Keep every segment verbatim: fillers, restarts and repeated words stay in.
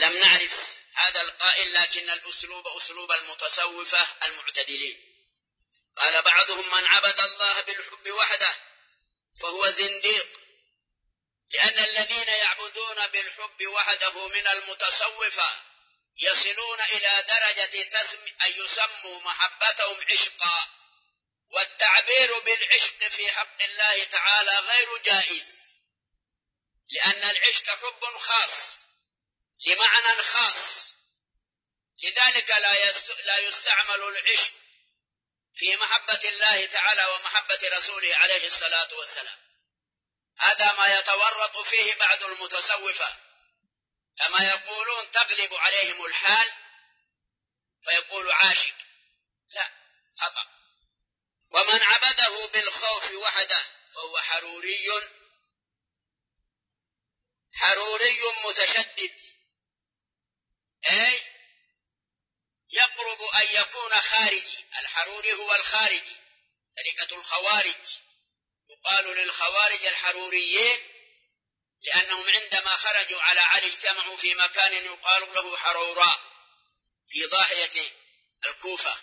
لم نعرف هذا القائل، لكن الأسلوب أسلوب المتصوفة المعتدلين. قال بعضهم: من عبد الله بالحب وحده فهو زنديق، لأن الذين يعبدون بالحب وحده من المتصوفة يصلون إلى درجة تسم أن يسموا محبتهم عشقا، والتعبير بالعشق في حق الله تعالى غير جائز، لأن العشق حب خاص لمعنى خاص، لذلك لا يستعمل العشق في محبة الله تعالى ومحبة رسوله عليه الصلاة والسلام. هذا ما يتورط فيه بعض المتصوفة، كما يقولون تغلب عليهم الحال فيقول عاشق، لا، خطأ. ومن عبده بالخوف وحده فهو حروري حروري متشدد، أي يقرب أن يكون خارجي. الحروري هو الخارجي، طريقة الخوارج. يقال للخوارج الحروريين لأنهم عندما خرجوا على علي اجتمعوا في مكان يقال له حروراء في ضاحية الكوفة،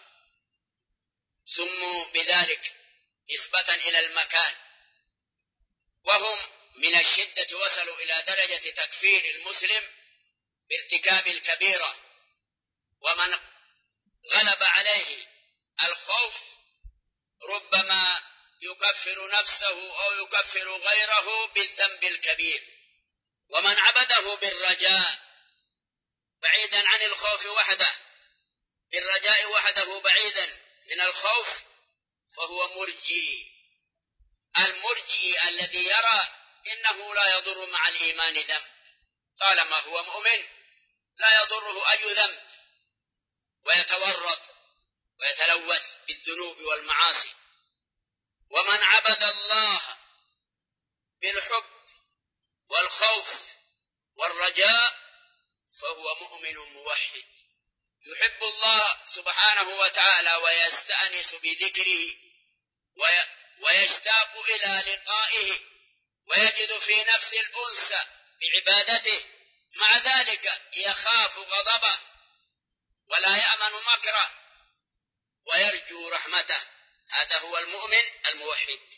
سموا بذلك نسبة إلى المكان. وهم من الشدة وصلوا إلى درجة تكفير المسلم بارتكاب الكبيرة، ومن غلب عليه الخوف ربما يكفر نفسه أو يكفر غيره بالذنب الكبير. ومن عبده بالرجاء بعيدا عن الخوف وحده، بالرجاء وحده بعيدا من الخوف، فهو مرجئي. المرجئي الذي يرى إنه لا يضر مع الإيمان ذنب، طالما هو مؤمن لا يضره أي ذنب، ويتورط ويتلوث بالذنوب والمعاصي. ومن عبد الله بالحب والخوف والرجاء فهو مؤمن موحد، يحب الله سبحانه وتعالى ويستأنس بذكره ويشتاق إلى لقائه، ويجد في نفس الأنس بعبادته، مع ذلك يخاف غضبه ولا يأمن مكره ويرجو رحمته. هذا هو المؤمن الموحد.